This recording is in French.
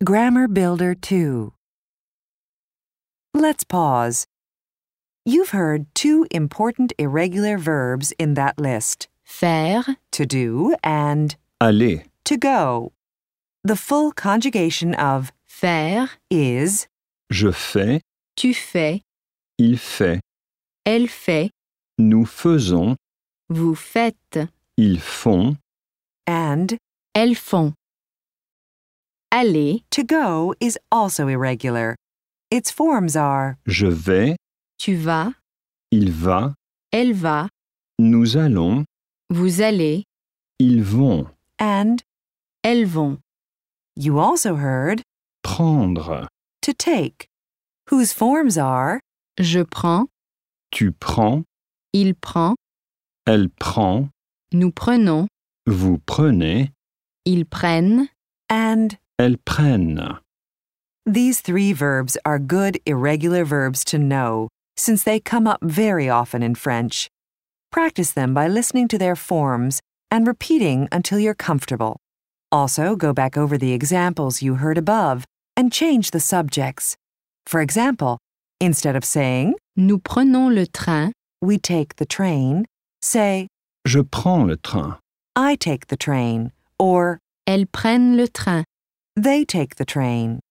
Grammar Builder 2. Let's pause. You've heard two important irregular verbs in that list, faire, to do and aller, to go. The full conjugation of faire, is je fais, tu fais, il fait, elle fait, nous faisons, vous faites, ils font, and elles font. Aller, to go is also irregular. Its forms are je vais, tu vas, il va, elle va, nous allons, vous allez, ils vont, and. elles vont. You also heard prendre, to take, whose forms are Je prends, tu prends, il prend, elle prend, nous prenons, vous prenez, ils prennent, and. elles prennent. These three verbs are good irregular verbs to know, since they come up very often in French. Practice them by listening to their forms and repeating until you're comfortable. Also, go back over the examples you heard above and change the subjects. For example, instead of saying, nous prenons le train, we take the train, say, Je prends le train. I take the train, or elles prennent le train. they take the train.